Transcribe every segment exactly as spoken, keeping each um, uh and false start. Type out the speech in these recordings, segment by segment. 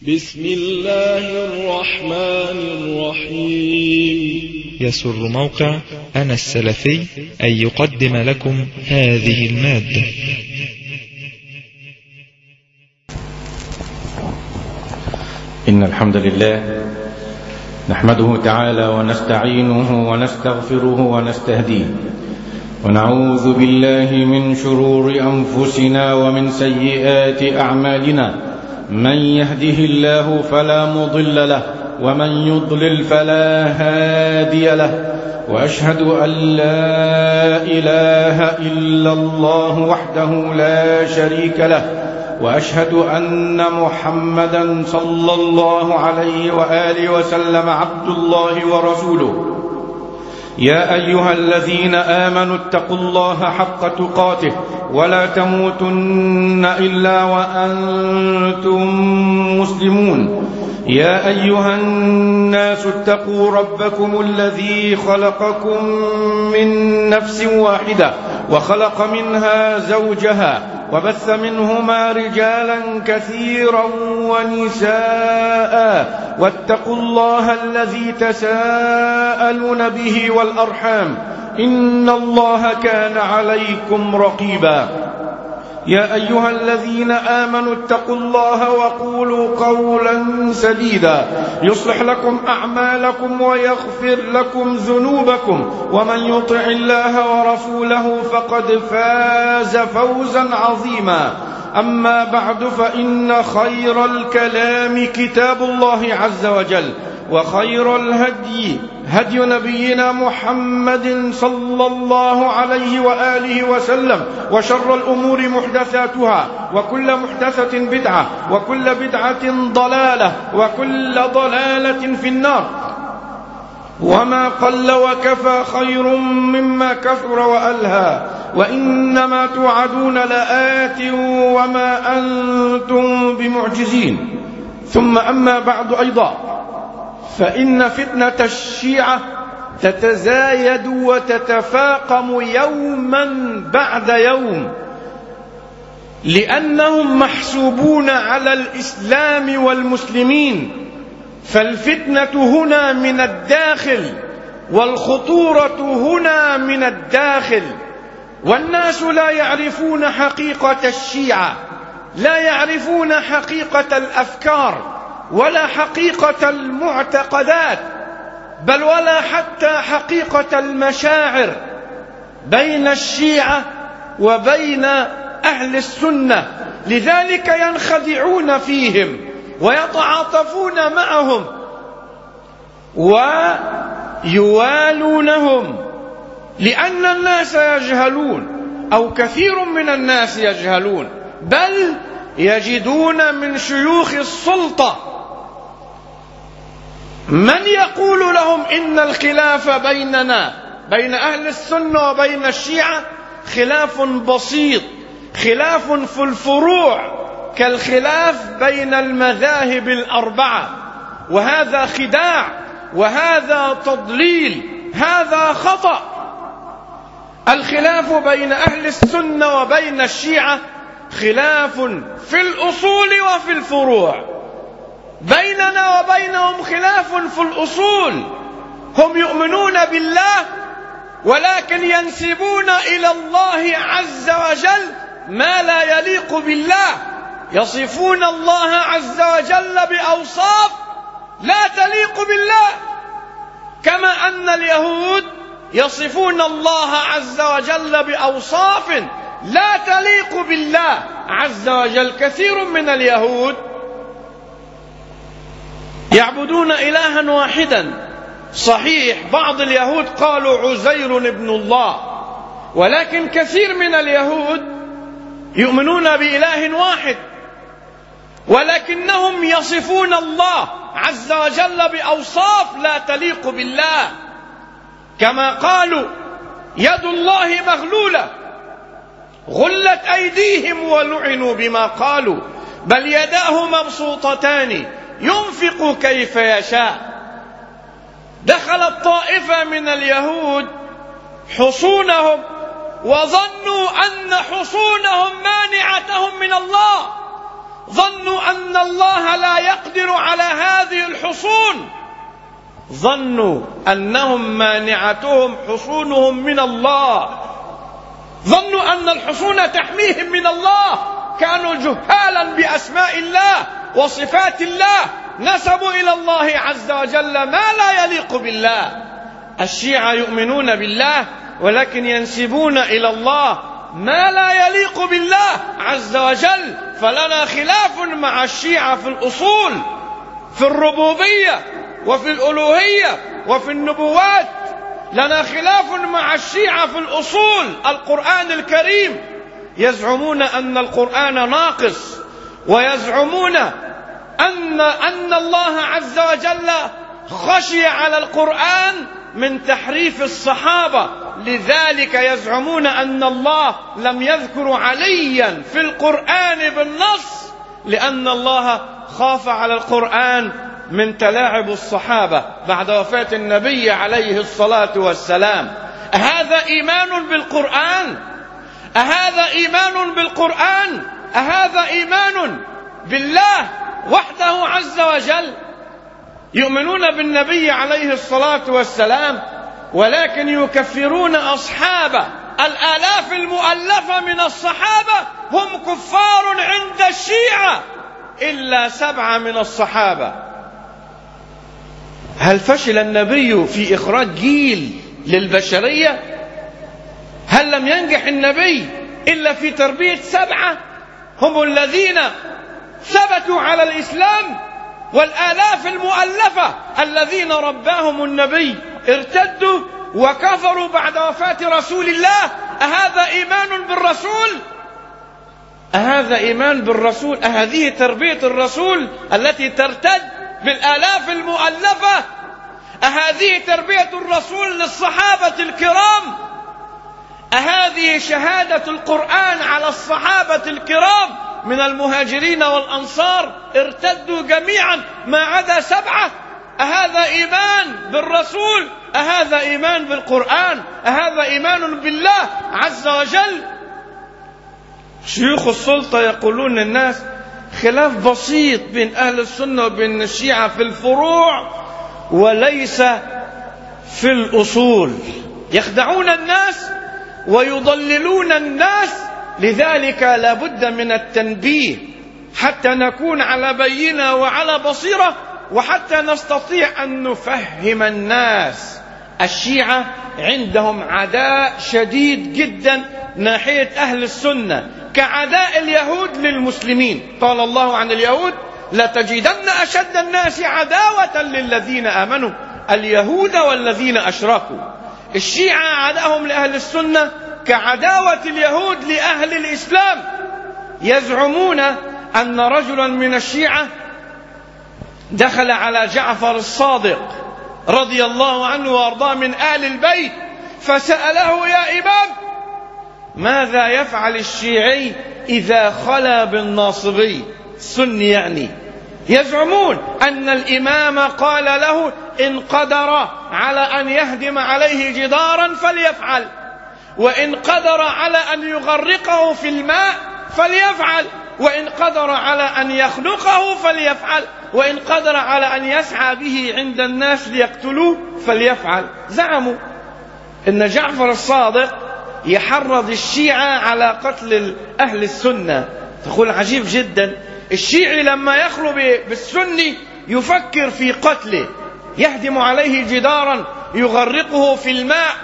بسم الله الرحمن الرحيم. يسر موقع أنا السلفي أن يقدم لكم هذه المادة. إن الحمد لله نحمده تعالى ونستعينه ونستغفره ونستهديه، ونعوذ بالله من شرور أنفسنا ومن سيئات أعمالنا. من يهده الله فلا مضل له، ومن يضلل فلا هادي له، وأشهد أن لا إله إلا الله وحده لا شريك له، وأشهد أن محمدا صلى الله عليه وآله وسلم عبد الله ورسوله. يا أيها الذين آمنوا اتقوا الله حق تقاته ولا تموتن إلا وأنتم مسلمون. يا أيها الناس اتقوا ربكم الذي خلقكم من نفس واحدة وخلق منها زوجها وبث منهما رجالا كثيرا ونساء، واتقوا الله الذي تساءلون به والأرحام، إن الله كان عليكم رقيبا. يا أيها الذين آمنوا اتقوا الله وقولوا قولا سديدا يصلح لكم أعمالكم ويغفر لكم ذنوبكم، ومن يطع الله ورسوله فقد فاز فوزا عظيما. أما بعد، فإن خير الكلام كتاب الله عز وجل، وخير الهدي هدي نبينا محمد صلى الله عليه وآله وسلم، وشر الأمور محدثاتها، وكل محدثة بدعة، وكل بدعة ضلالة، وكل ضلالة في النار. وما قل وكفى خير مما كثر وألهى، وإنما توعدون لآت وما أنتم بمعجزين. ثم أما بعد أيضا، فإن فتنة الشيعة تتزايد وتتفاقم يوما بعد يوم، لأنهم محسوبون على الإسلام والمسلمين. فالفتنة هنا من الداخل، والخطورة هنا من الداخل، والناس لا يعرفون حقيقة الشيعة، لا يعرفون حقيقة الأفكار ولا حقيقة المعتقدات، بل ولا حتى حقيقة المشاعر بين الشيعة وبين أهل السنة. لذلك ينخدعون فيهم ويتعاطفون معهم ويوالونهم، لأن الناس يجهلون، أو كثير من الناس يجهلون، بل يجدون من شيوخ السلطة من يقول لهم إن الخلاف بيننا بين أهل السنة وبين الشيعة خلاف بسيط، خلاف في الفروع كالخلاف بين المذاهب الأربعة. وهذا خداع، وهذا تضليل، هذا خطأ. الخلاف بين أهل السنة وبين الشيعة خلاف في الأصول وفي الفروع. بيننا وبينهم خلاف في الأصول، هم يؤمنون بالله ولكن ينسبون إلى الله عز وجل ما لا يليق بالله، يصفون الله عز وجل بأوصاف لا تليق بالله، كما أن اليهود يصفون الله عز وجل بأوصاف لا تليق بالله عز وجل. كثير من اليهود يعبدون إلها واحدا، صحيح بعض اليهود قالوا عزير ابن الله، ولكن كثير من اليهود يؤمنون بإله واحد، ولكنهم يصفون الله عز وجل بأوصاف لا تليق بالله، كما قالوا يد الله مغلولة غلت أيديهم ولعنوا بما قالوا، بل يداه مبسوطتان ينفق كيف يشاء. دخلت طائفة من اليهود حصونهم وظنوا أن حصونهم مانعتهم من الله، ظنوا أن الله لا يقدر على هذه الحصون، ظنوا أنهم مانعتهم حصونهم من الله، ظنوا أن الحصون تحميهم من الله، كانوا جهالا بأسماء الله وصفات الله، نسبوا إلى الله عز وجل ما لا يليق بالله. الشيعة يؤمنون بالله ولكن ينسبون إلى الله ما لا يليق بالله عز وجل. فلنا خلاف مع الشيعة في الأصول، في الربوبية وفي الألوهية وفي النبوات. لنا خلاف مع الشيعة في الأصول. القرآن الكريم يزعمون أن القرآن ناقص، ويزعمون أن أن الله عز وجل خشي على القرآن من تحريف الصحابة، لذلك يزعمون أن الله لم يذكر عليا في القرآن بالنص، لأن الله خاف على القرآن من تلاعب الصحابة بعد وفاة النبي عليه الصلاة والسلام. أهذا إيمان بالقرآن؟ أهذا إيمان بالقرآن؟ أهذا إيمان بالله وحده عز وجل؟ يؤمنون بالنبي عليه الصلاة والسلام ولكن يكفرون أصحابه. الآلاف المؤلفة من الصحابة هم كفار عند الشيعة إلا سبعة من الصحابة. هل فشل النبي في إخراج جيل للبشرية؟ هل لم ينجح النبي إلا في تربية سبعة هم الذين ثبتوا على الإسلام؟ والآلاف المؤلفة الذين رباهم النبي ارتدوا وكفروا بعد وفاة رسول الله. أهذا إيمان بالرسول؟ أهذا إيمان بالرسول؟ أهذه تربية الرسول التي ترتد بالآلاف المؤلفة؟ أهذه تربية الرسول للصحابة الكرام؟ أهذه شهادة القرآن على الصحابة الكرام من المهاجرين والأنصار ارتدوا جميعا ما عدا سبعة؟ أهذا إيمان بالرسول؟ أهذا إيمان بالقرآن؟ أهذا إيمان بالله عز وجل؟ شيوخ السلطة يقولون للناس خلاف بسيط بين أهل السنة وبين الشيعة في الفروع وليس في الأصول. يخدعون الناس ويضللون الناس، لذلك لا بد من التنبيه حتى نكون على بينة وعلى بصيرة، وحتى نستطيع أن نفهم الناس. الشيعة عندهم عداء شديد جدا ناحية أهل السنة كعداء اليهود للمسلمين. قال الله عن اليهود: لتجدن أشد الناس عداوة للذين آمنوا اليهود والذين أشركوا. الشيعة عداهم لأهل السنة كعداوة اليهود لأهل الإسلام. يزعمون أن رجلا من الشيعة دخل على جعفر الصادق رضي الله عنه وارضاه من آل البيت فسأله: يا إمام، ماذا يفعل الشيعي إذا خلا بالناصبي السني؟ يعني يزعمون أن الإمام قال له: إن قدر على أن يهدم عليه جدارا فليفعل، وإن قدر على أن يغرقه في الماء فليفعل، وإن قدر على أن يخنقه فليفعل، وإن قدر على أن يسعى به عند الناس ليقتلوه فليفعل. زعموا أن جعفر الصادق يحرض الشيعة على قتل أهل السنة. تقول عجيب جدا، الشيعي لما يخلو بالسني يفكر في قتله، يهدم عليه جدارا، يغرقه في الماء،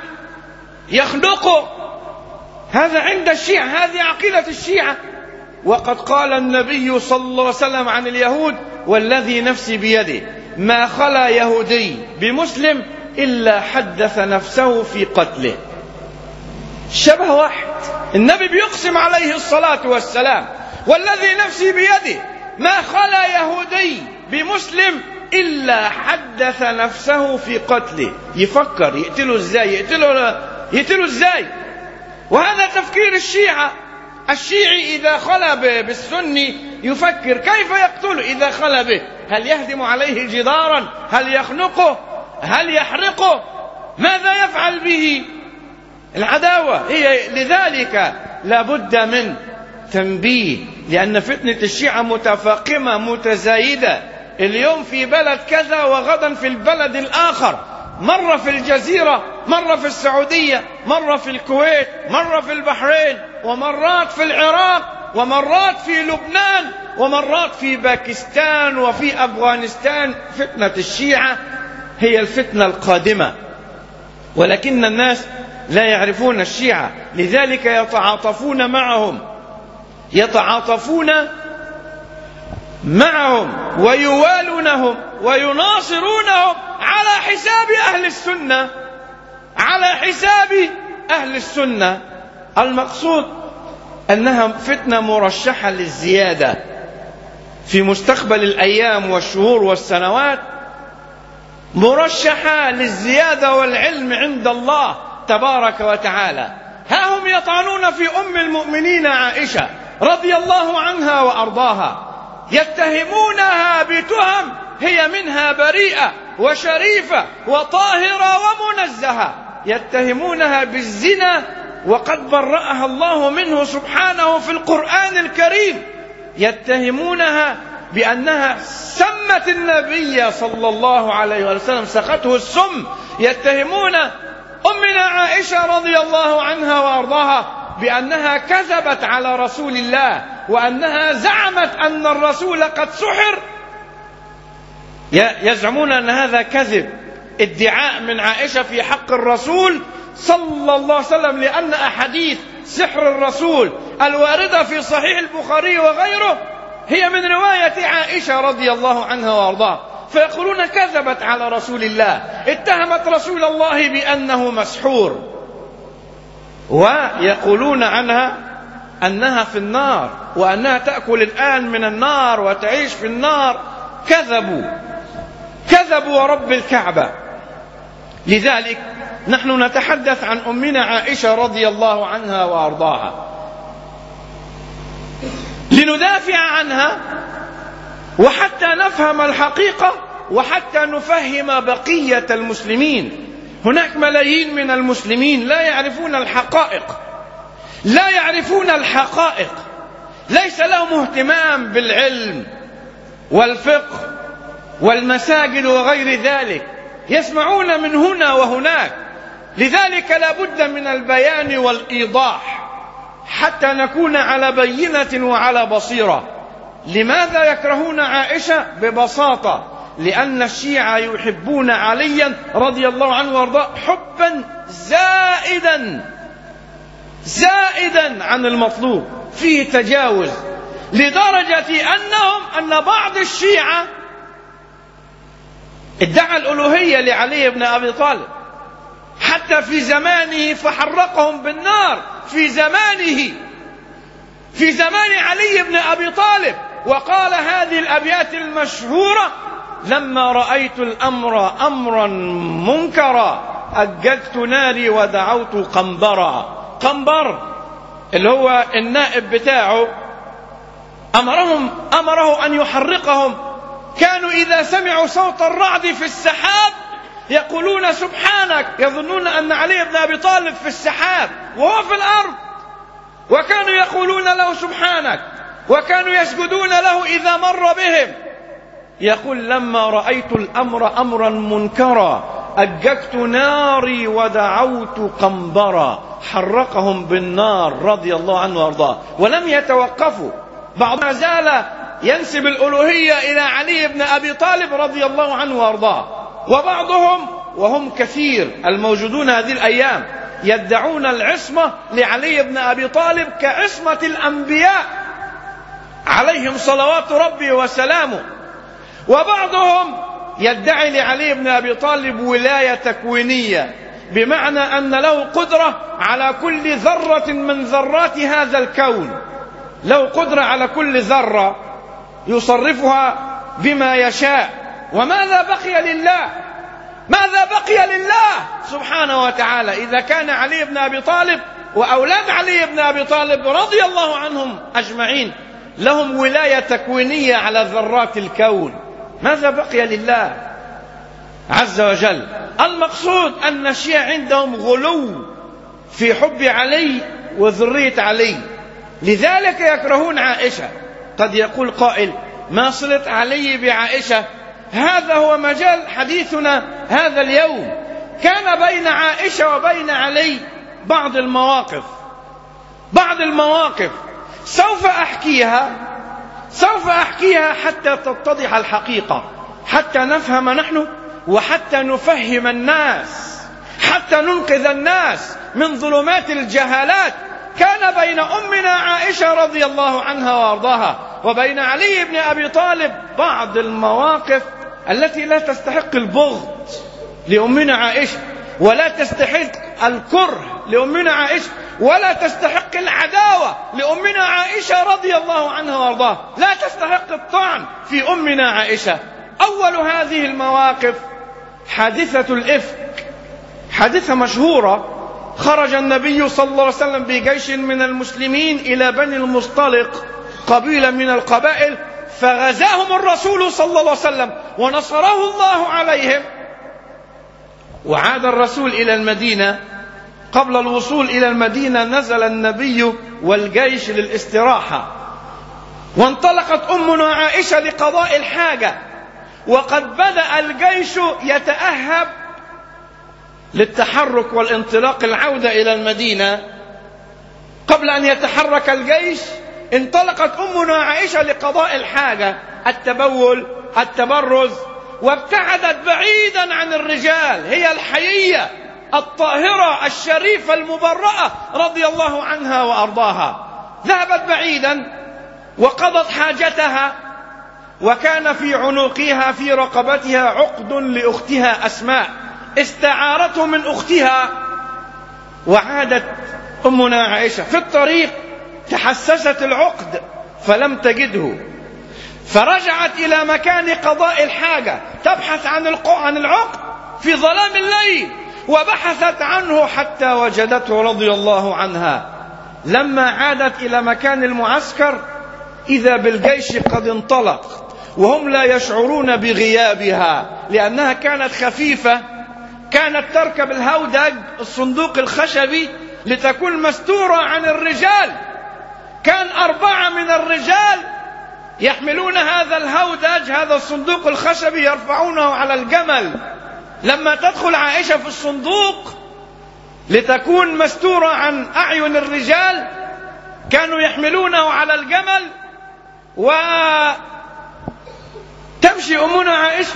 يخنقه. هذا عند الشيعة، هذه عقيدة الشيعة. وقد قال النبي صلى الله عليه وسلم عن اليهود: والذي نفسي بيده ما خلا يهودي بمسلم إلا حدث نفسه في قتله. شبه واحد. النبي بيقسم عليه الصلاة والسلام: والذي نفسي بيده ما خلا يهودي بمسلم إلا حدث نفسه في قتله. يفكر يقتله ازاي، يقتله يقتله ازاي. وهذا تفكير الشيعة. الشيعي إذا خلا بالسني يفكر كيف يقتله إذا خلا به. هل يهدم عليه جدارا؟ هل يخنقه؟ هل يحرقه؟ ماذا يفعل به؟ العداوة هي. لذلك لا بد من تنبيه لأن فتنة الشيعة متفاقمة متزايدة، اليوم في بلد كذا وغدا في البلد الآخر، مرة في الجزيرة، مرة في السعودية، مرة في الكويت، مرة في البحرين، ومرات في العراق، ومرات في لبنان، ومرات في باكستان وفي أفغانستان. فتنة الشيعة هي الفتنة القادمة، ولكن الناس لا يعرفون الشيعة، لذلك يتعاطفون معهم يتعاطفون معهم ويوالونهم ويناصرونهم على حساب أهل السنة على حساب أهل السنة. المقصود أنها فتنة مرشحة للزيادة في مستقبل الأيام والشهور والسنوات، مرشحة للزيادة والعلم عند الله تبارك وتعالى. ها هم يطعنون في أم المؤمنين عائشة رضي الله عنها وأرضاها، يتهمونها بتهم هي منها بريئة وشريفة وطاهرة ومنزهة، يتهمونها بالزنا وقد برأها الله منه سبحانه في القرآن الكريم، يتهمونها بأنها سمت النبي صلى الله عليه وسلم، سقته السم، يتهمون أمنا عائشة رضي الله عنها وأرضاها بأنها كذبت على رسول الله، وأنها زعمت أن الرسول قد سحر. يزعمون أن هذا كذب، ادعاء من عائشة في حق الرسول صلى الله عليه وسلم، لأن أحاديث سحر الرسول الواردة في صحيح البخاري وغيره هي من رواية عائشة رضي الله عنها وأرضاها، فيقولون كذبت على رسول الله، اتهمت رسول الله بأنه مسحور، ويقولون عنها أنها في النار وأنها تأكل الآن من النار وتعيش في النار. كذبوا كذبوا ورب الكعبة. لذلك نحن نتحدث عن أمنا عائشة رضي الله عنها وأرضاها لندافع عنها، وحتى نفهم الحقيقة، وحتى نفهم بقية المسلمين. هناك ملايين من المسلمين لا يعرفون الحقائق لا يعرفون الحقائق ليس لهم اهتمام بالعلم والفقه والمساجد وغير ذلك، يسمعون من هنا وهناك. لذلك لا بد من البيان والإيضاح حتى نكون على بينة وعلى بصيرة. لماذا يكرهون عائشة؟ ببساطة لأن الشيعة يحبون عليا رضي الله عنه وارضاه حبا زائدا زائدا عن المطلوب، فيه تجاوز، لدرجة أنهم أن بعض الشيعة ادعى الألوهية لعلي بن أبي طالب حتى في زمانه، فحرقهم بالنار في زمانه في زمان علي بن أبي طالب، وقال هذه الأبيات المشهورة: لما رأيت الأمر أمرا منكرا أججت ناري ودعوت قنبرا. قنبر اللي هو النائب بتاعه أمرهم أمره أن يحرقهم. كانوا إذا سمعوا صوت الرعد في السحاب يقولون سبحانك، يظنون أن علي بن أبي طالب في السحاب وهو في الأرض، وكانوا يقولون له سبحانك، وكانوا يسجدون له إذا مر بهم. يقول: لما رأيت الأمر أمرا منكرا أججت ناري ودعوت قنبرا. حرقهم بالنار رضي الله عنه وارضاه، ولم يتوقفوا. بعض ما زال ينسب الألوهية إلى علي بن أبي طالب رضي الله عنه وارضاه، وبعضهم وهم كثير الموجودون هذه الأيام يدعون العصمة لعلي بن أبي طالب كعصمة الأنبياء عليهم صلوات ربي وسلامه، وبعضهم يدعي لعلي بن أبي طالب ولاية تكوينية، بمعنى أن له قدرة على كل ذرة من ذرات هذا الكون، له قدرة على كل ذرة يصرفها بما يشاء. وماذا بقي لله؟ ماذا بقي لله سبحانه وتعالى إذا كان علي بن أبي طالب وأولاد علي بن أبي طالب رضي الله عنهم أجمعين لهم ولاية تكوينية على ذرات الكون؟ ماذا بقي لله عز وجل؟ المقصود أن الشيعة عندهم غلو في حب علي وذرية علي، لذلك يكرهون عائشة. قد يقول قائل: ما صلة علي بعائشة؟ هذا هو مجال حديثنا هذا اليوم. كان بين عائشة وبين علي بعض المواقف بعض المواقف سوف أحكيها سوف أحكيها حتى تتضح الحقيقة، حتى نفهم نحن وحتى نفهم الناس، حتى ننقذ الناس من ظلمات الجهالات. كان بين أمنا عائشة رضي الله عنها وارضاها وبين علي بن أبي طالب بعض المواقف التي لا تستحق البغض لأمنا عائشة، ولا تستحق الكره لأمنا عائشة، ولا تستحق العداوة لأمنا عائشة رضي الله عنها وارضاها، لا تستحق الطعن في أمنا عائشة. أول هذه المواقف حادثة الإفك، حادثة مشهورة. خرج النبي صلى الله عليه وسلم بجيش من المسلمين إلى بني المصطلق، قبيلة من القبائل، فغزاهم الرسول صلى الله عليه وسلم ونصره الله عليهم. وعاد الرسول إلى المدينة. قبل الوصول إلى المدينة نزل النبي والجيش للاستراحة، وانطلقت أمنا عائشة لقضاء الحاجة، وقد بدأ الجيش يتأهب للتحرك والانطلاق العودة إلى المدينة. قبل أن يتحرك الجيش انطلقت أمنا عائشة لقضاء الحاجة، التبول، التبرز، وابتعدت بعيدا عن الرجال. هي الحيية الطاهرة الشريفة المبرأة رضي الله عنها وأرضاها، ذهبت بعيدا وقضت حاجتها، وكان في عنقها في رقبتها عقد لأختها أسماء استعارته من أختها. وعادت أمنا عائشة في الطريق، تحسست العقد فلم تجده، فرجعت إلى مكان قضاء الحاجة تبحث عن العقد في ظلام الليل، وبحثت عنه حتى وجدته رضي الله عنها. لما عادت إلى مكان المعسكر إذا بالجيش قد انطلق وهم لا يشعرون بغيابها، لأنها كانت خفيفة، كانت تركب الهودج الصندوق الخشبي لتكون مستورة عن الرجال. كان أربعة من الرجال يحملون هذا الهودج، هذا الصندوق الخشبي، يرفعونه على الجمل. لما تدخل عائشة في الصندوق لتكون مستورة عن أعين الرجال كانوا يحملونه على الجمل، وتمشي أمنا عائشة،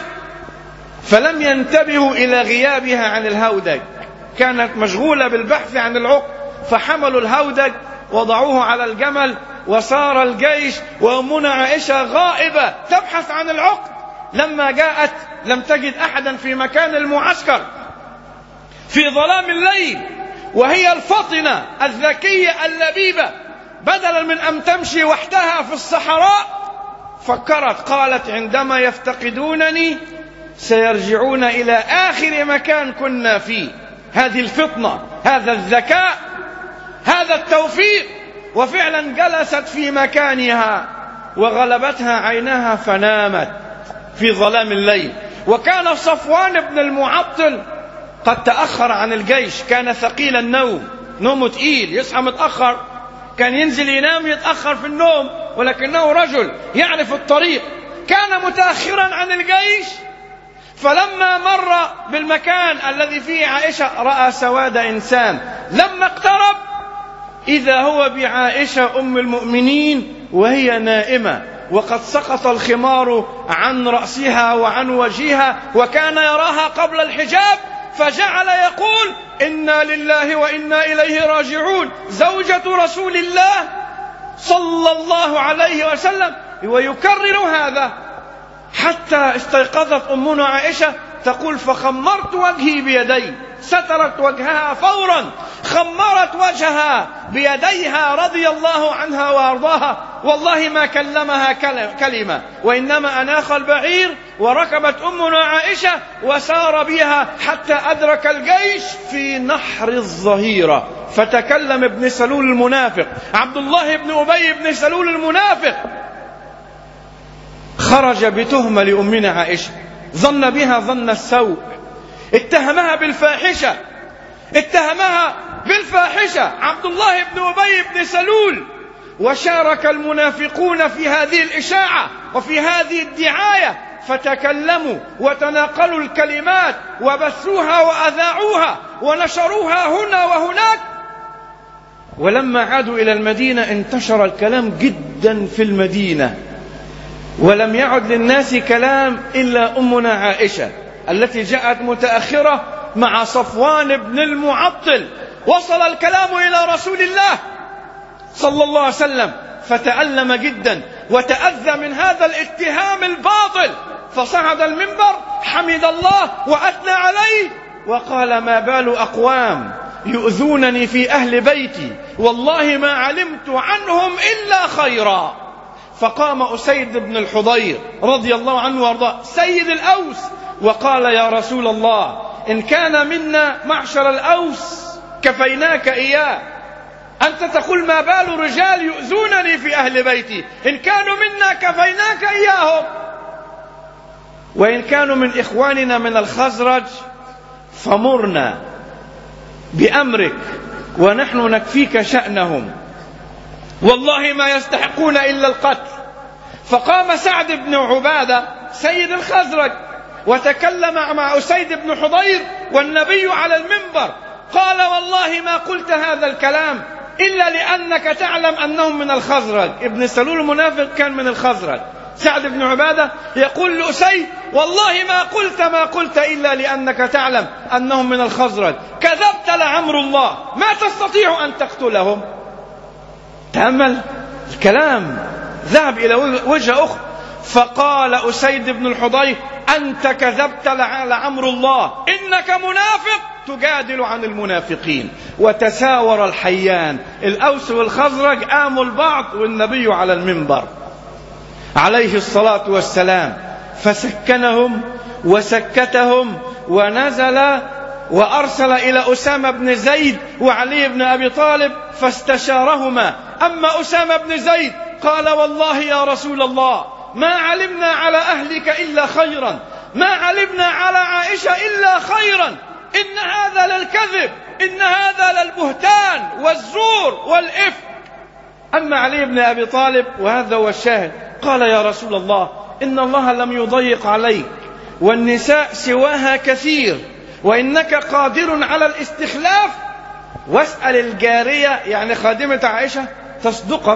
فلم ينتبهوا إلى غيابها عن الهودج، كانت مشغولة بالبحث عن العقد، فحملوا الهودج وضعوه على الجمل، وصار الجيش وأمنا عائشة غائبة تبحث عن العقد. لما جاءت لم تجد أحدا في مكان المعسكر في ظلام الليل، وهي الفطنة الذكية اللبيبة، بدلا من أن تمشي وحدها في الصحراء فكرت، قالت: عندما يفتقدونني سيرجعون إلى آخر مكان كنا فيه. هذه الفطنة، هذا الذكاء، هذا التوفيق. وفعلا جلست في مكانها وغلبتها عينها فنامت في ظلام الليل. وكان صفوان بن المعطل قد تأخر عن الجيش، كان ثقيل النوم، نومه تقيل، يصحى متأخر، كان ينزل ينام يتأخر في النوم، ولكنه رجل يعرف الطريق، كان متأخرا عن الجيش. فلما مر بالمكان الذي فيه عائشة رأى سواد إنسان، لما اقترب إذا هو بعائشة أم المؤمنين وهي نائمة، وقد سقط الخمار عن رأسها وعن وجهها، وكان يراها قبل الحجاب، فجعل يقول: إنا لله وإنا إليه راجعون، زوجة رسول الله صلى الله عليه وسلم، ويكرر هذا حتى استيقظت أمنا عائشة تقول: فخمرت وجهي بيدي، سترت وجهها فورا، خمرت وجهها بيديها رضي الله عنها وارضاها، والله ما كلمها كلمة، وإنما أناخ البعير وركبت أمنا عائشة وسار بها حتى أدرك الجيش في نحر الظهيرة. فتكلم ابن سلول المنافق، عبد الله بن أبي بن سلول المنافق، خرج بتهمة لأمنا عائشة، ظن بها ظن السوء، اتهمها بالفاحشة، اتهمها بالفاحشة عبد الله بن أبي بن سلول، وشارك المنافقون في هذه الإشاعة وفي هذه الدعاية، فتكلموا وتناقلوا الكلمات وبثوها وأذاعوها ونشروها هنا وهناك. ولما عادوا إلى المدينة انتشر الكلام جدا في المدينة، ولم يعد للناس كلام إلا أمنا عائشة التي جاءت متأخرة مع صفوان بن المعطل. وصل الكلام إلى رسول الله صلى الله عليه وسلم، فتألم جدا وتأذى من هذا الاتهام الباطل، فصعد المنبر حمد الله وأثنى عليه وقال: ما بال أقوام يؤذونني في أهل بيتي، والله ما علمت عنهم إلا خيرا. فقام أسيد بن الحضير رضي الله عنه وارضاه سيد الأوس وقال: يا رسول الله، إن كان منا معشر الأوس كفيناك إياه، أنت تقول ما بال رجال يؤذونني في أهل بيتي، إن كانوا منا كفيناك إياهم، وإن كانوا من إخواننا من الخزرج فمرنا بأمرك ونحن نكفيك شأنهم، والله ما يستحقون إلا القتل. فقام سعد بن عبادة سيد الخزرج وتكلم مع أسيد بن حضير والنبي على المنبر، قال: والله ما قلت هذا الكلام إلا لأنك تعلم أنهم من الخزرج. ابن سلول المنافق كان من الخزرج. سعد بن عبادة يقول لأسيد: والله ما قلت ما قلت إلا لأنك تعلم أنهم من الخزرج، كذبت لعمر الله، ما تستطيع أن تقتلهم. تأمل الكلام، ذهب إلى وجه أخرى، فقال أسيد بن الحضير: أنت كذبت لعمر الله، إنك منافق تجادل عن المنافقين. وتساور الحيان، الأوس والخزرج آموا البعض والنبي على المنبر عليه الصلاة والسلام، فسكنهم وسكتهم ونزل وأرسل إلى أسامة بن زيد وعلي بن أبي طالب فاستشارهما. أما أسامة بن زيد قال: والله يا رسول الله ما علمنا على أهلك إلا خيرا، ما علمنا على عائشة إلا خيرا، إن هذا للكذب، إن هذا للبهتان والزور والإفك. أما علي بن أبي طالب وهذا هو الشاهد قال: يا رسول الله إن الله لم يضيق عليك، والنساء سواها كثير، وإنك قادر على الاستخلاف، واسأل الجارية يعني خادمة عائشة تصدقك.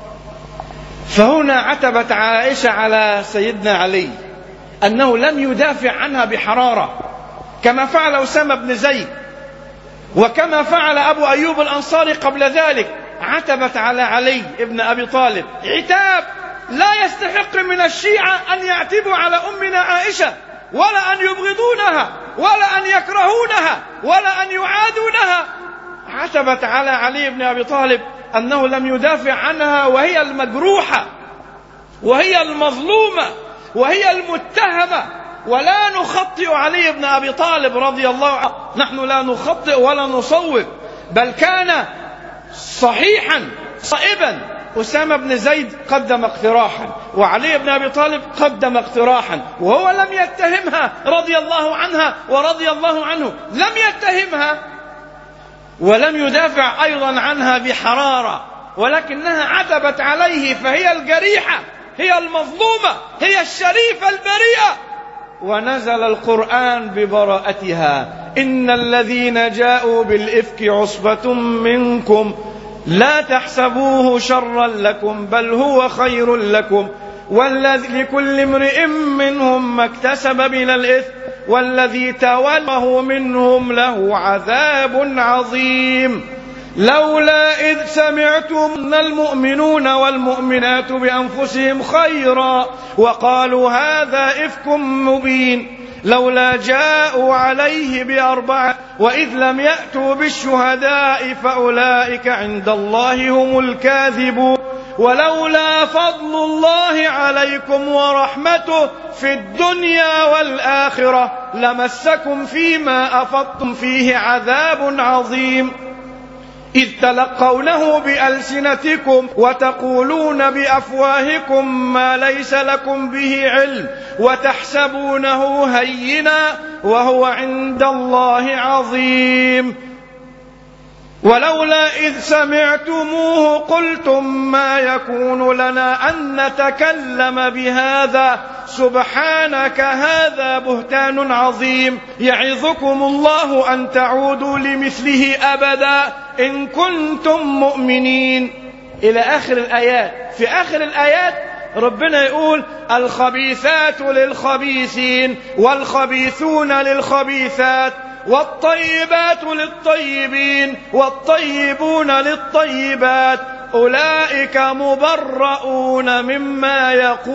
فهنا عتبت عائشة على سيدنا علي أنه لم يدافع عنها بحرارة كما فعل أسامة بن زيد وكما فعل أبو أيوب الأنصاري قبل ذلك. عتبت على علي بن أبي طالب عتاب لا يستحق من الشيعة أن يعتبوا على أمنا عائشة، ولا أن يبغضونها، ولا أن يكرهونها، ولا أن يعادونها. عتبت على علي بن أبي طالب أنه لم يدافع عنها وهي المجروحة وهي المظلومة وهي المتهمة. ولا نخطئ علي بن أبي طالب رضي الله عنه، نحن لا نخطئ ولا نصوب، بل كان صحيحا صائبا. أسامة بن زيد قدم اقتراحا، وعلي بن أبي طالب قدم اقتراحا، وهو لم يتهمها رضي الله عنها ورضي الله عنه، لم يتهمها ولم يدافع أيضا عنها بحرارة، ولكنها عتبت عليه، فهي الجريحة، هي المظلومة، هي الشريفة البريئة. ونزل القرآن ببراءتها: إن الذين جاءوا بالإفك عصبة منكم لا تحسبوه شرا لكم بل هو خير لكم، والذي لكل امرئ منهم ما اكتسب من الإثم والذي تولاه منهم له عذاب عظيم. لولا إذ سمعتم المؤمنون والمؤمنات بأنفسهم خيرا وقالوا هذا إفك مبين لولا جاءوا عليه بأربعة وإذ لم يأتوا بالشهداء فأولئك عند الله هم الكاذبون. ولولا فضل الله عليكم ورحمته في الدنيا والآخرة لمسكم فيما أفضتم فيه عذاب عظيم إذ تلقونه بألسنتكم وتقولون بأفواهكم ما ليس لكم به علم وتحسبونه هينا وهو عند الله عظيم. ولولا إذ سمعتموه قلتم ما يكون لنا أن نتكلم بهذا سبحانك هذا بهتان عظيم يعظكم الله أن تعودوا لمثله أبدا إن كنتم مؤمنين. إلى آخر الآيات. في آخر الآيات ربنا يقول الخبيثات للخبيثين والخبيثون للخبيثات والطيبات للطيبين والطيبون للطيبات أولئك مبرؤون مما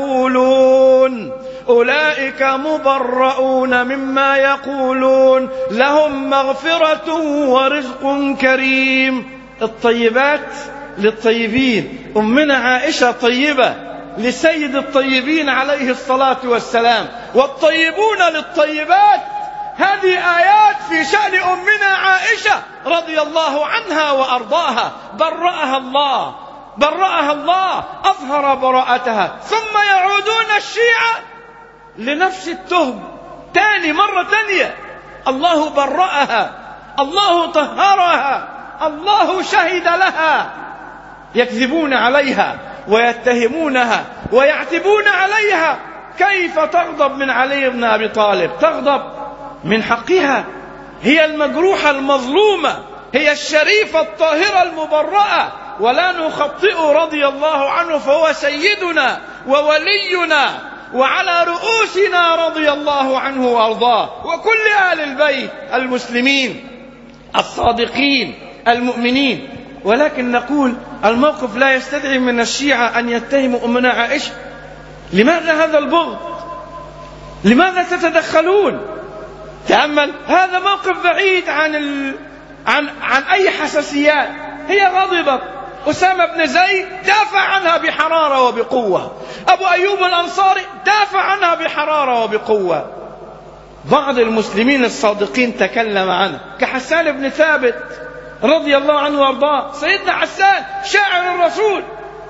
يقولون أولئك مبرؤون مما يقولون لهم مغفرة ورزق كريم. الطيبات للطيبين. أمنا عائشة طيبة لسيد الطيبين عليه الصلاة والسلام. والطيبون للطيبات هذه آيات في شأن أمنا عائشة رضي الله عنها وأرضاها. برأها الله برأها الله أظهر براءتها. ثم يعودون الشيعة لنفس التهم تاني مرة تانية. الله برأها الله طهرها الله شهد لها. يكذبون عليها ويتهمونها ويعتبون عليها. كيف تغضب من علي بن أبي طالب؟ تغضب من حقها. هي المجروحة المظلومة هي الشريفة الطاهرة المبرأة ولا نخطئ رضي الله عنه فهو سيدنا وولينا وعلى رؤوسنا رضي الله عنه وأرضاه وكل أهل البيت المسلمين الصادقين المؤمنين. ولكن نقول الموقف لا يستدعي من الشيعة أن يتهموا أمنا عائشة. لماذا هذا البغض؟ لماذا تتدخلون؟ تأمل هذا موقف بعيد عن ال... عن عن أي حساسيات. هي غضبت. أسامة بن زيد دافع عنها بحرارة وبقوة. أبو أيوب الأنصاري دافع عنها بحرارة وبقوة. بعض المسلمين الصادقين تكلم عنه كحسان بن ثابت رضي الله عنه وارضاه. سيدنا حسان شاعر الرسول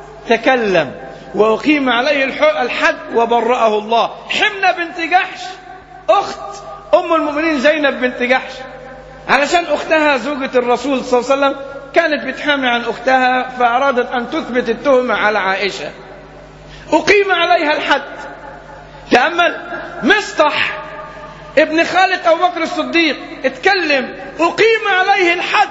تكلم وأقيم عليه الحد وبرأه الله. حمنة بنت جحش أخت أم المؤمنين زينب بنت جحش علشان أختها زوجة الرسول صلى الله عليه وسلم كانت بتحامي عن أختها فأرادت أن تثبت التهمة على عائشة. أقيم عليها الحد. تأمل مصطح ابن خالد أبو بكر الصديق اتكلم أقيم عليه الحد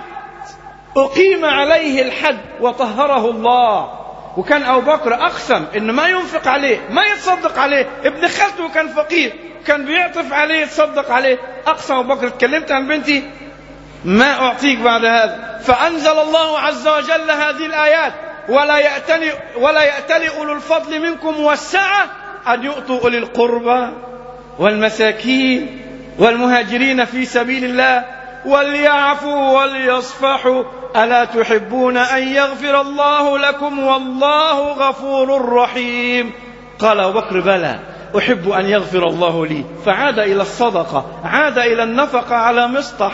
أقيم عليه الحد وطهره الله. وكان أبو بكر أقسم إنه ما ينفق عليه ما يتصدق عليه. ابن خالته كان فقير كان بيعطف عليه يتصدق عليه. أقسم أبو بكر تكلمت عن بنتي ما أعطيك بعد هذا. فأنزل الله عز وجل هذه الآيات ولا يأتلي ولا يأتلي أولو الفضل منكم والسعة أن يؤتوا أولي القربى والمساكين والمهاجرين في سبيل الله وليعفوا وليصفحوا ألا تحبون أن يغفر الله لكم والله غفور رحيم. قال أبو بكر بلى أحب أن يغفر الله لي. فعاد إلى الصدقة عاد إلى النفقة على مصطح.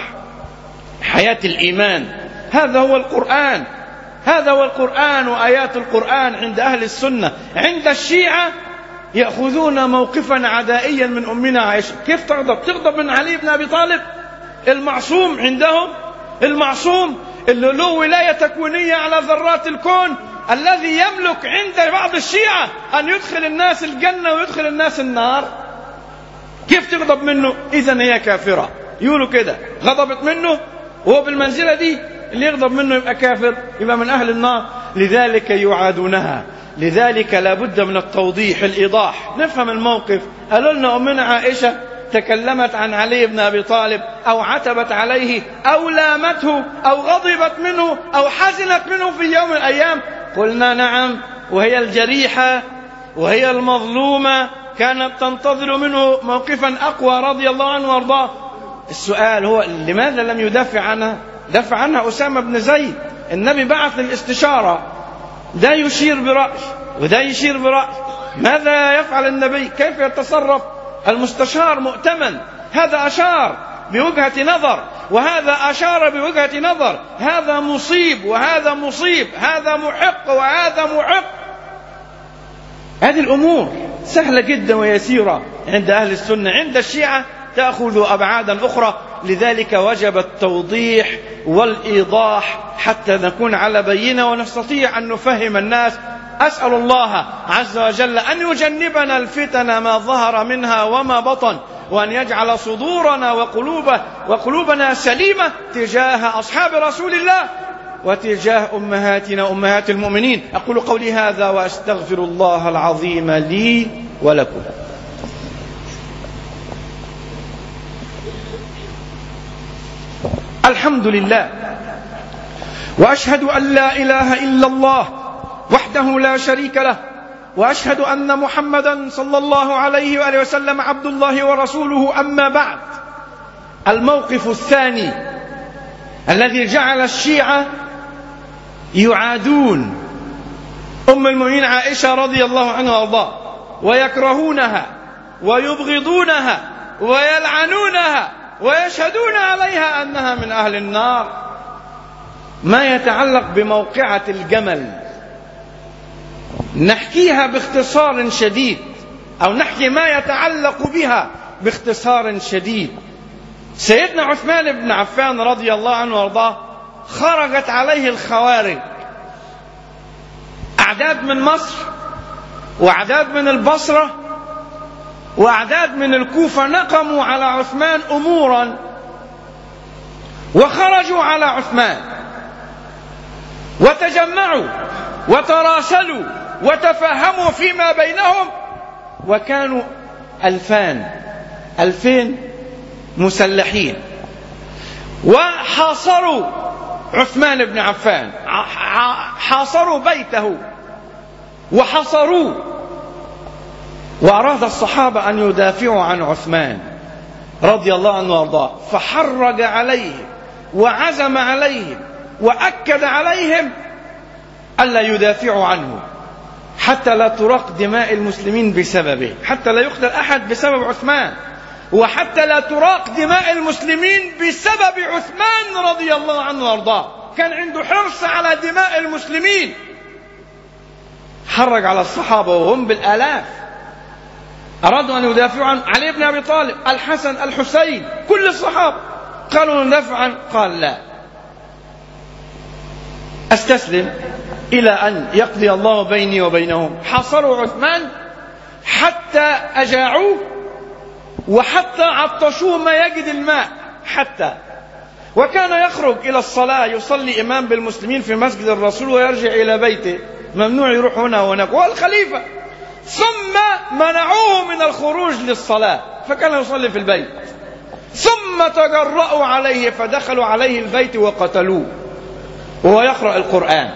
حياة الإيمان هذا هو القرآن هذا هو القرآن وآيات القرآن عند أهل السنة. عند الشيعة يأخذون موقفا عدائيا من أمنا عائشة. كيف تغضب؟ تغضب من علي بن أبي طالب المعصوم عندهم المعصوم اللي له ولاية تكوينية على ذرات الكون الذي يملك عند بعض الشيعة أن يدخل الناس الجنة ويدخل الناس النار. كيف تغضب منه؟ إذن هي كافرة. يقولوا كده غضبت منه وهو بالمنزلة دي اللي يغضب منه يبقى كافر يبقى من أهل النار. لذلك يعادونها. لذلك لابد من التوضيح الإيضاح نفهم الموقف. قالوا لنا أمنا عائشة تكلمت عن علي بن أبي طالب أو عتبت عليه أو لامته أو غضبت منه أو حزنت منه في يوم من الأيام. قلنا نعم وهي الجريحة وهي المظلومة كانت تنتظر منه موقفا أقوى رضي الله عنه وارضاه. السؤال هو لماذا لم يدافع عنها؟ دافع عنها أسامة بن زيد. النبي بعث الاستشارة ده يشير برأي وده يشير برأي. ماذا يفعل النبي؟ كيف يتصرف؟ المستشار مؤتمن. هذا أشار بوجهة نظر وهذا أشار بوجهة نظر. هذا مصيب وهذا مصيب. هذا محق وهذا محق. هذه الأمور سهلة جدا ويسيرة عند أهل السنة. عند الشيعة تأخذ أبعادا أخرى. لذلك وجب التوضيح والإيضاح حتى نكون على بينة ونستطيع أن نفهم الناس. أسأل الله عز وجل أن يجنبنا الفتن ما ظهر منها وما بطن، وأن يجعل صدورنا وقلوبه وقلوبنا سليمة تجاه أصحاب رسول الله وتجاه أمهاتنا أمهات المؤمنين. أقول قولي هذا وأستغفر الله العظيم لي ولكم. الحمد لله، وأشهد أن لا إله إلا الله وحده لا شريك له، وأشهد أن محمدا صلى الله عليه وآله وسلم عبد الله ورسوله. أما بعد، الموقف الثاني الذي جعل الشيعة يعادون أم المؤمنين عائشة رضي الله عنها وارضاها، ويكرهونها ويبغضونها ويلعنونها ويشهدون عليها أنها من أهل النار، ما يتعلق بموقعة الجمل. نحكيها باختصار شديد، أو نحكي ما يتعلق بها باختصار شديد. سيدنا عثمان بن عفان رضي الله عنه وارضاه خرجت عليه الخوارج، أعداد من مصر وأعداد من البصرة وأعداد من الكوفة، نقموا على عثمان أمورا وخرجوا على عثمان وتجمعوا وتراسلوا وتفاهموا فيما بينهم، وكانوا ألفان ألفين مسلحين، وحاصروا عثمان بن عفان، حاصروا بيته وحصروه. وأراد الصحابة أن يدافعوا عن عثمان رضي الله عنه وارضاه، فحرج عليهم وعزم عليهم وأكد عليهم ألا يدافعوا عنه حتى لا تراق دماء المسلمين بسببه، حتى لا يقتل أحد بسبب عثمان، وحتى لا تراق دماء المسلمين بسبب عثمان رضي الله عنه وارضاه. كان عنده حرص على دماء المسلمين. حرج على الصحابة وهم بالآلاف، أرادوا أن يدافعوا عن علي بن أبي طالب، الحسن، الحسين، كل الصحابة قالوا ندافع عنه، قال لا، أستسلم إلى أن يقضي الله بيني وبينهم. حاصروا عثمان حتى أجاعوه وحتى عطشوه ما يجد الماء، حتى وكان يخرج إلى الصلاة يصلي إمام بالمسلمين في مسجد الرسول ويرجع إلى بيته، ممنوع يروح هنا وهناك، هو الخليفة. ثم منعوه من الخروج للصلاة فكان يصلي في البيت، ثم تجرأوا عليه فدخلوا عليه البيت وقتلوه وهو يقرأ القرآن.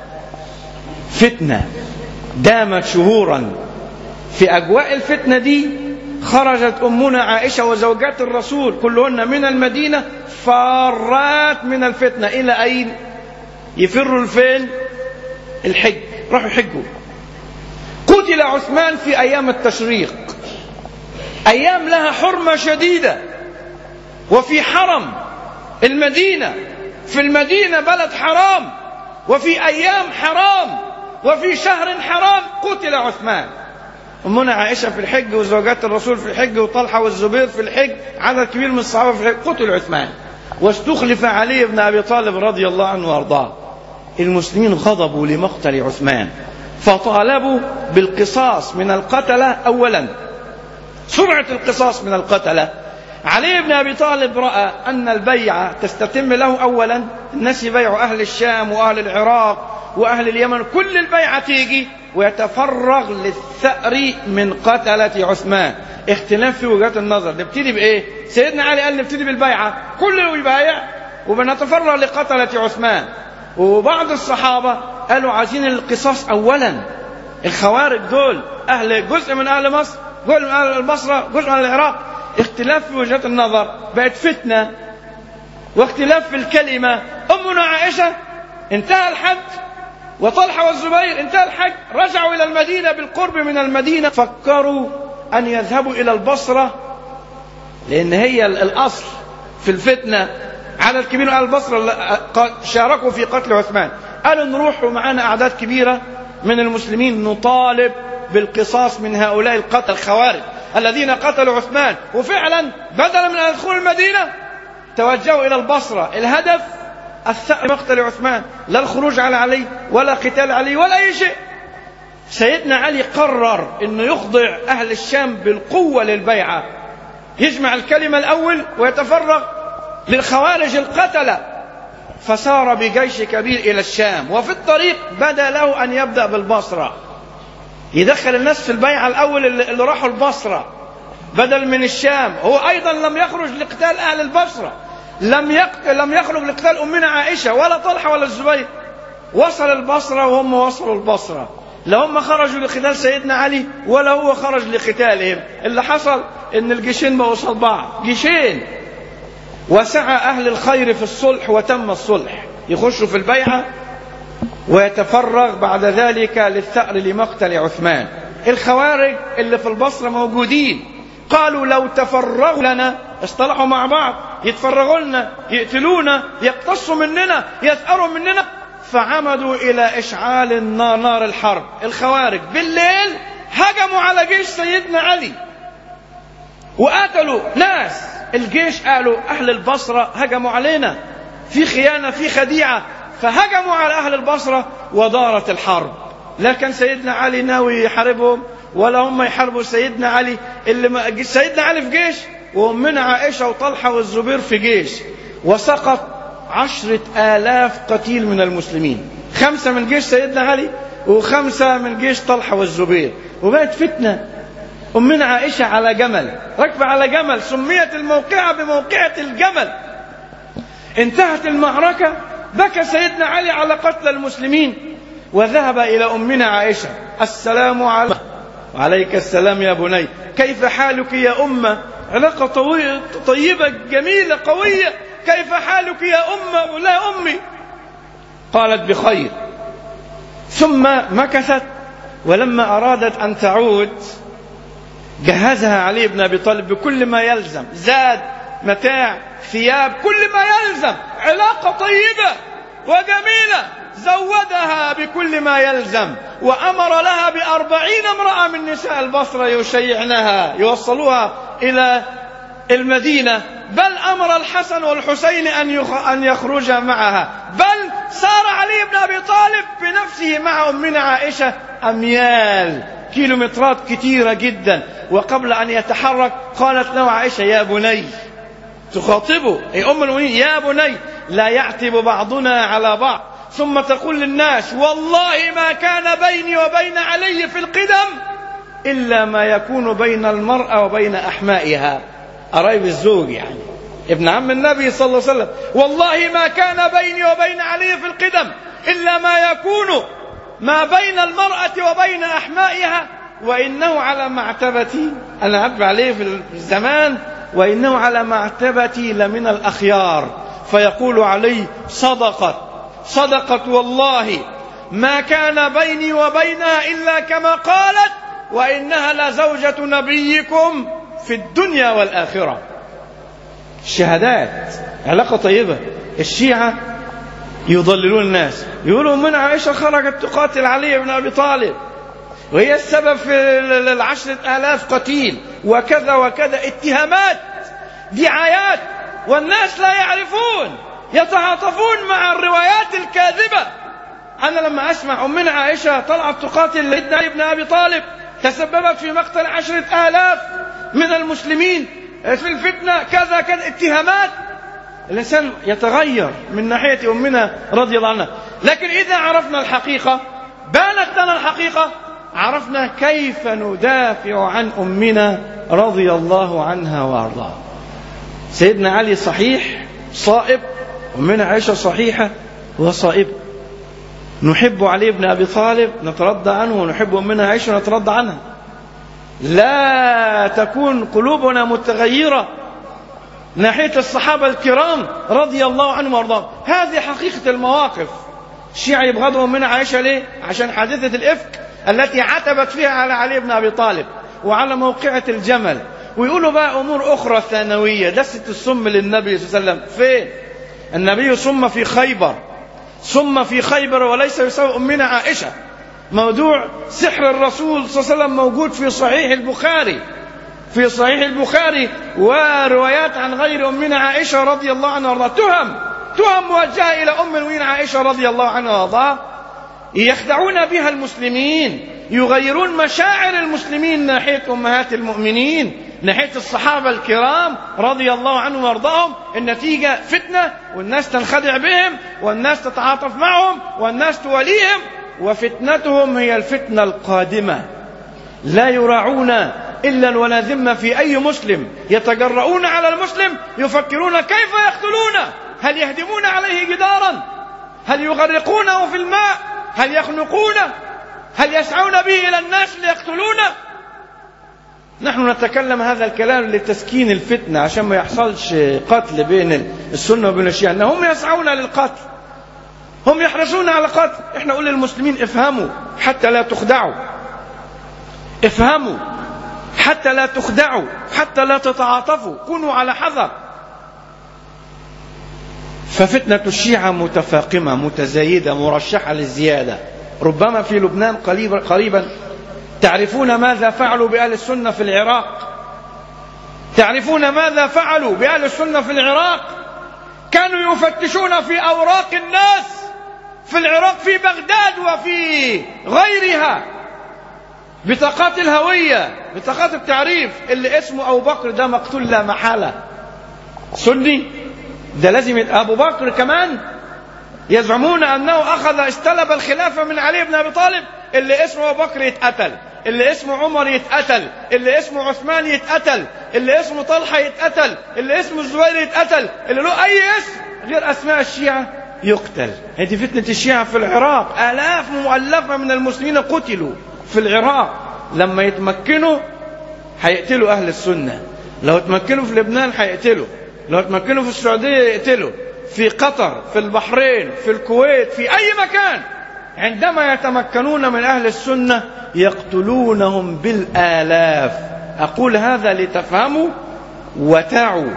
فتنة دامت شهورا. في أجواء الفتنة دي خرجت أمنا عائشة وزوجات الرسول كلهن من المدينة فارات من الفتنة. إلى أين يفروا؟ الفين؟ الحج، راحوا يحجوا. قتل عثمان في أيام التشريق، أيام لها حرمة شديدة، وفي حرم المدينة، في المدينة بلد حرام، وفي أيام حرام، وفي شهر حرام قتل عثمان. أمنا عائشة في الحج وزوجات الرسول في الحج وطلحة والزبير في الحج، عدد كبير من الصحابة في الحج، قتل عثمان. واستخلف علي بن أبي طالب رضي الله عنه وارضاه. المسلمين غضبوا لمقتل عثمان فطالبوا بالقصاص من القتلة. أولا سرعة القصاص من القتلة. علي بن أبي طالب رأى أن البيعة تستتم له. أولا الناس يبيعوا، أهل الشام وأهل العراق وأهل اليمن، كل البيعة تيجي ويتفرغ للثأر من قتلة عثمان. اختلاف في وجهات النظر. نبتدي بإيه؟ سيدنا علي قال نبتدي بالبيعة، كله يبايع وبنتفرغ لقتلة عثمان. وبعض الصحابة قالوا عايزين القصاص أولا. الخوارج دول أهل جزء من أهل مصر، جزء من أهل البصرة، جزء من العراق. اختلاف في وجهات النظر، بقت فتنة واختلاف في الكلمة. أمنا عائشة انتهى الحج، وطلحة والزبير انتهى الحج، رجعوا إلى المدينة بالقرب من المدينة. فكروا أن يذهبوا إلى البصرة لأن هي الأصل في الفتنة. عدد كبير من أهل البصرة شاركوا في قتل عثمان. قالوا نروح ومعنا أعداد كبيرة من المسلمين نطالب بالقصاص من هؤلاء القتل الخوارج الذين قتلوا عثمان. وفعلا بدلا من أن يدخلوا المدينة توجهوا إلى البصرة. الهدف الثأر مقتل عثمان، لا الخروج على علي ولا قتال علي ولا أي شيء. سيدنا علي قرر أنه يخضع أهل الشام بالقوة للبيعة، يجمع الكلمة الأول ويتفرغ للخوارج القتلة. فسار بجيش كبير إلى الشام، وفي الطريق بدا له أن يبدأ بالبصرة، يدخل الناس في البيعة الأول اللي راحوا البصرة بدل من الشام. هو أيضا لم يخرج لقتال أهل البصرة، لم يق... لم يخرج لقتال أمنا عائشة ولا طلحة ولا الزبير. وصل البصرة وهم وصلوا البصرة، لا هم خرجوا لقتال سيدنا علي ولا هو خرج لقتالهم. اللي حصل ان الجيشين ما وصل بعض، جيشين. وسعى أهل الخير في الصلح وتم الصلح، يخشوا في البيعة ويتفرغ بعد ذلك للثأر لمقتل عثمان. الخوارج اللي في البصرة موجودين، قالوا لو تفرغوا لنا، اصطلحوا مع بعض، يتفرغوا لنا، يقتلونا، يقتصوا مننا، يثأروا مننا. فعمدوا إلى إشعال النار، نار الحرب. الخوارج بالليل هجموا على جيش سيدنا علي وقتلوا ناس. الجيش قالوا أهل البصرة هجموا علينا، في خيانة، في خديعة، فهجموا على أهل البصرة ودارت الحرب. لا كان سيدنا علي ناوي يحاربهم ولا هم يحاربوا سيدنا علي. اللي ما... سيدنا علي في جيش وأمنا عائشة وطلحة والزبير في جيش، وسقط عشرة آلاف قتيل من المسلمين، خمسة من جيش سيدنا علي وخمسة من جيش طلحة والزبير. وبقت فتنة. أمنا عائشة على جمل، ركب على جمل، سميت الموقعة بموقعة الجمل. انتهت المعركة، بكى سيدنا علي على قتل المسلمين وذهب إلى أمنا عائشة: السلام عليك. وعليك السلام يا بني، كيف حالك يا أمة؟ علاقة طيبة جميلة قوية، كيف حالك يا أمة؟ لا أمي. قالت: بخير. ثم مكثت، ولما أرادت أن تعود جهزها علي بن أبي طالب بكل ما يلزم، زاد، متاع، ثياب، كل ما يلزم. علاقة طيبة وجميلة، زودها بكل ما يلزم، وأمر لها بأربعين امرأة من نساء البصرة يشيعنها، يوصلوها إلى المدينة. بل أمر الحسن والحسين أن يخرجا معها، بل سار علي بن أبي طالب بنفسه مع أمنا عائشة أميال، كيلومترات كثيرة جدا. وقبل أن يتحرك قالت له عائشة: يا بني، تخاطبه أي أم المؤمنين: يا بني، لا يعتب بعضنا على بعض. ثم تقول للناس: والله ما كان بيني وبين علي في القدم إلا ما يكون بين المرأة وبين أحمائها، قرايب الزوج يعني، ابن عم النبي صلى الله عليه وسلم. والله ما كان بيني وبين علي في القدم إلا ما يكون ما بين المرأة وبين أحمائها، وإنه على معتبتي، أنا عتب عليه في الزمان، وإنه على معتبتي لمن الأخيار. فيقول علي: صدقت صدقت والله ما كان بيني وبينها إلا كما قالت، وإنها لزوجة نبيكم في الدنيا والآخرة. الشهادات، علاقة طيبة. الشيعة يضللون الناس، يقولوا من عائشة خرجت تقاتل علي بن أبي طالب وهي السبب في العشرة آلاف قتيل وكذا وكذا، اتهامات، دعايات، والناس لا يعرفون، يتعاطفون مع الروايات الكاذبة. أنا لما أسمع أمنا عائشة طلعت تقاتل سيدنا علي بن أبي طالب، تسببت في مقتل عشرة آلاف من المسلمين في الفتنة، كذا كذا، اتهامات، الإنسان يتغير من ناحية أمنا رضي الله عنها. لكن إذا عرفنا الحقيقة، بانت لنا الحقيقة، عرفنا كيف ندافع عن أمنا رضي الله عنها وارضاها. سيدنا علي صحيح صائب، أمنا عائشة صحيحة وصائب. نحب علي بن أبي طالب نترضى عنه، ونحب أمنا عائشة نترضى عنها. لا تكون قلوبنا متغيرة ناحية الصحابة الكرام رضي الله عنهم وارضاهم. هذه حقيقة المواقف. الشيعة يبغضوا أمنا عائشة ليه؟ عشان حادثة الإفك التي عتبت فيها على علي بن أبي طالب وعلى موقعة الجمل، ويقولوا بقى أمور أخرى ثانوية، دست السم للنبي صلى الله عليه وسلم. فين؟ النبي سم في خيبر، سم في خيبر وليس يساوي أمنا عائشة. موضوع سحر الرسول صلى الله عليه وسلم موجود في صحيح البخاري، في صحيح البخاري، وروايات عن غير أمنا عائشة رضي الله عنها وارضاها. تهم تهم موجهة إلى أم المؤمنين عائشة رضي الله عنها وارضاها يخدعون بها المسلمين، يغيرون مشاعر المسلمين ناحية أمهات المؤمنين، ناحية الصحابة الكرام رضي الله عنهم وارضاهم. النتيجة فتنة، والناس تنخدع بهم، والناس تتعاطف معهم، والناس توليهم، وفتنتهم هي الفتنة القادمة. لا يراعون إلا ولا ذمة في أي مسلم، يتجرؤون على المسلم، يفكرون كيف يقتلونه، هل يهدمون عليه جدارا، هل يغرقونه في الماء، هل يخنقونه، هل يسعون به إلى الناس ليقتلونه. نحن نتكلم هذا الكلام لتسكين الفتنة عشان ما يحصلش قتل بين السنة وبين الشيعة. أنهم يسعون للقتل، هم يحرصون على قتل. احنا نقول للمسلمين افهموا حتى لا تخدعوا، افهموا حتى لا تخدعوا، حتى لا تتعاطفوا، كونوا على حذر. ففتنة الشيعة متفاقمة متزايدة مرشحة للزيادة. ربما في لبنان قريبا تعرفون ماذا فعلوا بأهل السنة في العراق، تعرفون ماذا فعلوا بأهل السنة في العراق. كانوا يفتشون في أوراق الناس في العراق، في بغداد وفي غيرها، بطاقات الهوية، بطاقات التعريف. اللي اسمه أبو بكر ده مقتول لا محالة، سني، ده لازم أبو بكر كمان. يزعمون أنه أخذ استلب الخلافة من علي بن أبي طالب. اللي اسمه أبو بكر يتقتل، اللي اسمه عمر يتقتل، اللي اسمه عثمان يتقتل، اللي اسمه طلحة يتقتل، اللي اسمه الزبير يتقتل، اللي له أي اسم غير أسماء الشيعة يقتل. هذه فتنة الشيعة في العراق. آلاف مؤلفة من المسلمين قتلوا في العراق. لما يتمكنوا هيقتلوا أهل السنة، لو تمكنوا في لبنان هيقتلوا، لو تمكنوا في السعودية يقتلوا، في قطر، في البحرين، في الكويت، في أي مكان. عندما يتمكنون من أهل السنة يقتلونهم بالآلاف. أقول هذا لتفهموا وتعوا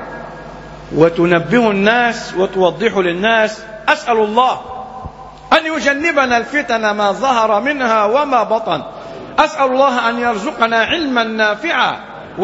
وتنبهوا الناس وتوضحوا للناس. أسأل الله أن يجنبنا الفتن ما ظهر منها وما بطن. أسأل الله أن يرزقنا علما نافعا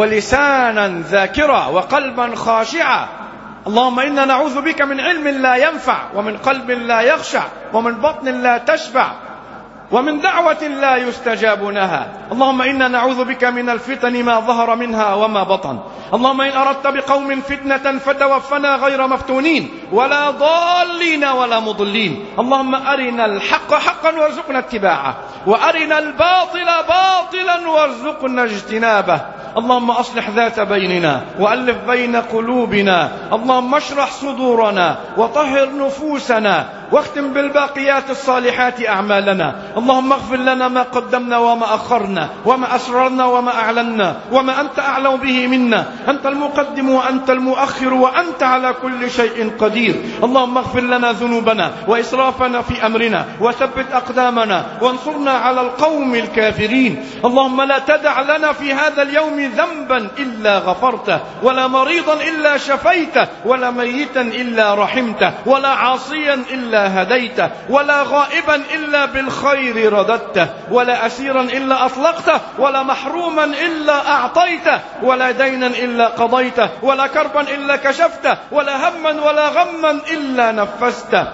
ولسانا ذاكرا وقلبا خاشعا. اللهم إنا نعوذ بك من علم لا ينفع، ومن قلب لا يخشع، ومن بطن لا تشبع، ومن دعوة لا يستجاب لها. اللهم إنا نعوذ بك من الفتن ما ظهر منها وما بطن. اللهم إن أردت بقوم فتنة فتوفنا غير مفتونين ولا ضالين ولا مضلين. اللهم أرنا الحق حقا وارزقنا اتباعه، وأرنا الباطل باطلا وارزقنا اجتنابه. اللهم أصلح ذات بيننا وألف بين قلوبنا. اللهم اشرح صدورنا وطهر نفوسنا واختم بالباقيات الصالحات أعمالنا. اللهم اغفر لنا ما قدمنا وما أخرنا، وما أسررنا وما أعلنا، وما أنت أعلم به منا. أنت المقدم وأنت المؤخر وأنت على كل شيء قدير. اللهم اغفر لنا ذنوبنا وإسرافنا في أمرنا، وثبت أقدامنا وانصرنا على القوم الكافرين. اللهم لا تدع لنا في هذا اليوم ذنبا إلا غفرته، ولا مريضا إلا شفيته، ولا ميتا إلا رحمته، ولا عاصيا إلا هديته، ولا غائبا إلا بالخير رددته، ولا أسيرا إلا أطلقته، ولا محروما إلا أعطيته، ولا دينا إلا قضيته، ولا كربا إلا كشفته، ولا هما ولا غما إلا نفسته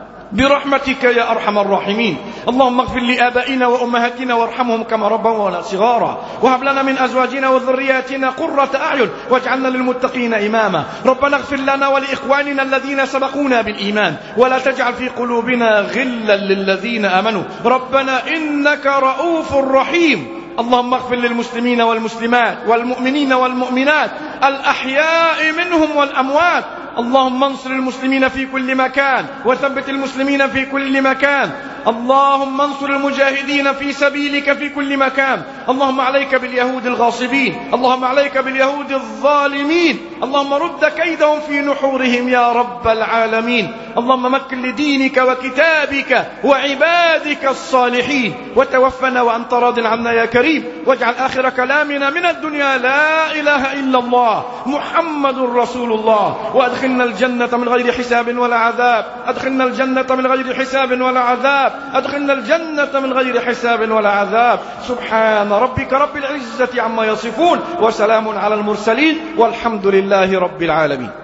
برحمتك يا أرحم الراحمين. اللهم اغفر لآبائنا وأمهاتنا وارحمهم كما ربونا صغارا، وهب لنا من أزواجنا وذرياتنا قرة أعين واجعلنا للمتقين إماما. ربنا اغفر لنا ولإخواننا الذين سبقونا بالإيمان، ولا تجعل في قلوبنا غلا للذين آمنوا ربنا إنك رؤوف رحيم. اللهم اغفر للمسلمين والمسلمات والمؤمنين والمؤمنات الأحياء منهم والأموات. اللهم انصر المسلمين في كل مكان وثبت المسلمين في كل مكان. اللهم انصر المجاهدين في سبيلك في كل مكان. اللهم عليك باليهود الغاصبين، اللهم عليك باليهود الظالمين، اللهم رد كيدهم في نحورهم يا رب العالمين. اللهم مكن لدينك وكتابك وعبادك الصالحين، وتوفنا وأنت راض عنا يا كريم. واجعل آخر كلامنا من الدنيا لا إله إلا الله محمد رسول الله. وأدخلنا الجنة من غير حساب ولا عذاب، أدخلنا الجنة من غير حساب ولا عذاب، أدخلنا الجنة من غير حساب ولا عذاب. سبحان ربك رب العزة عما يصفون، وسلام على المرسلين، والحمد لله رب العالمين.